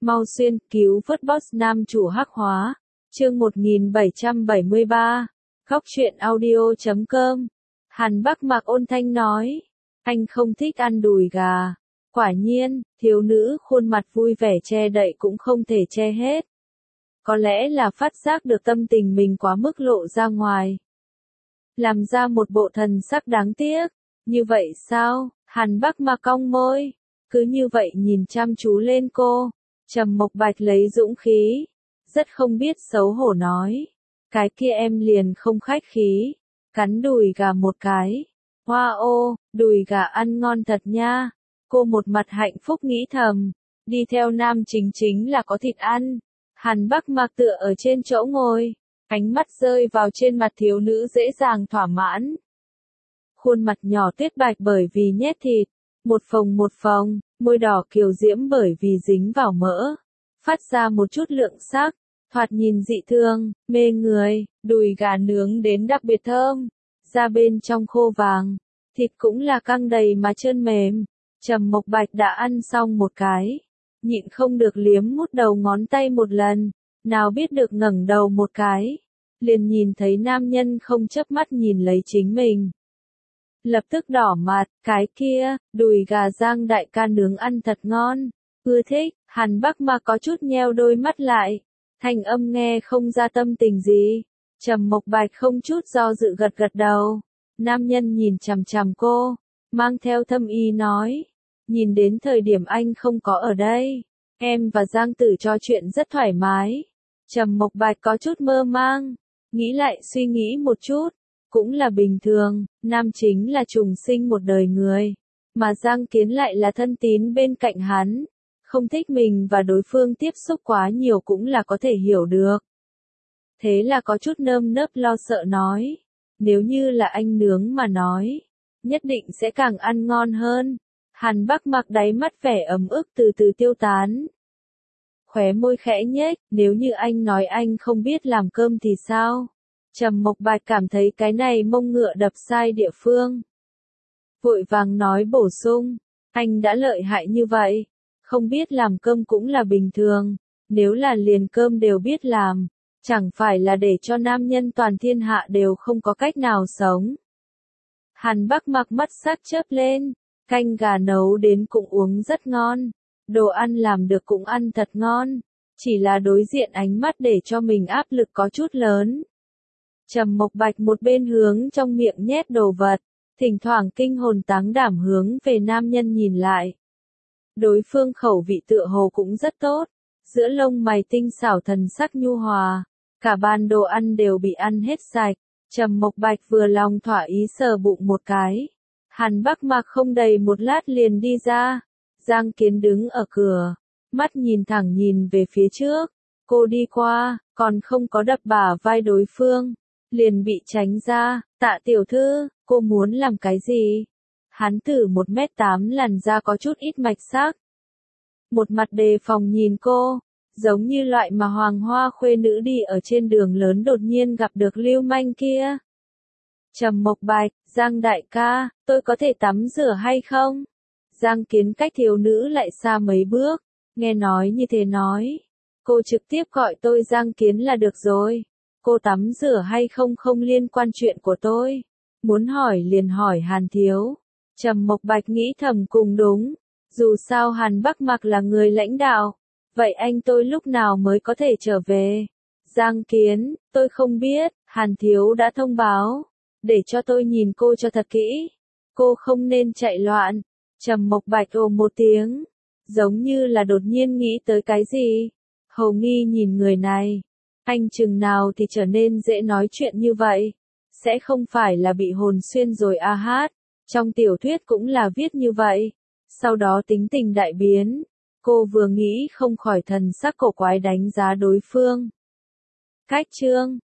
Mau xuyên, cứu vớt boss nam chủ hắc hóa. Chương 1773. Góc truyện audio.com. Hàn Bắc Mạc ôn thanh nói. Anh không thích ăn đùi gà. Quả nhiên, thiếu nữ khuôn mặt vui vẻ che đậy cũng không thể che hết. Có lẽ là phát giác được tâm tình mình quá mức lộ ra ngoài. Làm ra một bộ thần sắc đáng tiếc. Như vậy sao? Hàn Bắc Mạc cong môi. Cứ như vậy nhìn chăm chú lên cô. Trầm Mộc Bạch lấy dũng khí. Rất không biết xấu hổ nói. Cái kia em liền không khách khí. Cắn đùi gà một cái. Hoa ô, đùi gà ăn ngon thật nha. Cô một mặt hạnh phúc nghĩ thầm. Đi theo nam chính là có thịt ăn. Hàn Bắc Mạc tựa ở trên chỗ ngồi. Ánh mắt rơi vào trên mặt thiếu nữ dễ dàng thỏa mãn. Khuôn mặt nhỏ tuyết bạch bởi vì nhét thịt. Một phồng, môi đỏ kiều diễm bởi vì dính vào mỡ. Phát ra một chút lượng sắc. Thoạt nhìn dị thương, mê người, đùi gà nướng đến đặc biệt thơm. Da bên trong khô vàng. Thịt cũng là căng đầy mà trơn mềm. Trầm Mộc Bạch đã ăn xong một cái. Nhịn không được liếm mút đầu ngón tay một lần. Nào biết được ngẩng đầu một cái. Liền nhìn thấy nam nhân không chớp mắt nhìn lấy chính mình. Lập tức đỏ mặt, cái kia, đùi gà Giang đại ca nướng ăn thật ngon. Ưa thích, Hàn Bắc Mạc có chút nheo đôi mắt lại. Thanh âm nghe không ra tâm tình gì. Trầm Mộc Bạch không chút do dự gật gật đầu. Nam nhân nhìn chằm chằm cô, mang theo thâm ý nói. Nhìn đến thời điểm anh không có ở đây, em và Giang Tử trò chuyện rất thoải mái. Trầm Mộc Bạch có chút mơ mang, nghĩ lại suy nghĩ một chút. Cũng là bình thường, nam chính là trùng sinh một đời người. Mà Giang Kiến lại là thân tín bên cạnh hắn. Không thích mình và đối phương tiếp xúc quá nhiều cũng là có thể hiểu được. Thế là có chút nơm nớp lo sợ nói. Nếu như là anh nướng mà nói, nhất định sẽ càng ăn ngon hơn. Hàn Bắc Mạc đáy mắt vẻ ấm ức từ từ tiêu tán. Khóe môi khẽ nhếch, nếu như anh nói anh không biết làm cơm thì sao? Trầm Mộc Bạch cảm thấy cái này mông ngựa đập sai địa phương. Vội vàng nói bổ sung, anh đã lợi hại như vậy, không biết làm cơm cũng là bình thường, nếu là liền cơm đều biết làm, chẳng phải là để cho nam nhân toàn thiên hạ đều không có cách nào sống. Hàn Bắc Mạc mắt sắc chớp lên, canh gà nấu đến cũng uống rất ngon, đồ ăn làm được cũng ăn thật ngon, chỉ là đối diện ánh mắt để cho mình áp lực có chút lớn. Trầm Mộc Bạch một bên hướng trong miệng nhét đồ vật, thỉnh thoảng kinh hồn táng đảm hướng về nam nhân nhìn lại. Đối phương khẩu vị tựa hồ cũng rất tốt, giữa lông mày tinh xảo thần sắc nhu hòa, cả bàn đồ ăn đều bị ăn hết sạch. Trầm Mộc Bạch vừa lòng thỏa ý sờ bụng một cái. Hàn Bắc Mạc không đầy một lát liền đi ra. Giang Kiến đứng ở cửa, mắt nhìn thẳng nhìn về phía trước. Cô đi qua, còn không có đập bả vai đối phương, liền bị tránh ra. Tạ tiểu thư, cô muốn làm cái gì? Hắn từ 1m8 làn da có chút ít mạch sắc. Một mặt đề phòng nhìn cô, giống như loại mà hoàng hoa khuê nữ đi ở trên đường lớn đột nhiên gặp được lưu manh kia. Trầm Mộc Bạch, Giang đại ca, tôi có thể tắm rửa hay không? Giang Kiến cách thiếu nữ lại xa mấy bước, nghe nói như thế nói. Cô trực tiếp gọi tôi Giang Kiến là được rồi. Cô tắm rửa hay không không liên quan chuyện của tôi. Muốn hỏi liền hỏi Hàn thiếu. Trầm Mộc Bạch nghĩ thầm cùng đúng. Dù sao Hàn Bắc Mạc là người lãnh đạo. Vậy anh tôi lúc nào mới có thể trở về? Giang Kiến, tôi không biết, Hàn thiếu đã thông báo. Để cho tôi nhìn cô cho thật kỹ. Cô không nên chạy loạn. Trầm Mộc Bạch ồ một tiếng. Giống như là đột nhiên nghĩ tới cái gì. Hầu nghi nhìn người này. Anh chừng nào thì trở nên dễ nói chuyện như vậy. Sẽ không phải là bị hồn xuyên rồi à hát. Trong tiểu thuyết cũng là viết như vậy. Sau đó tính tình đại biến. Cô vừa nghĩ không khỏi thần sắc cổ quái đánh giá đối phương. Cách chương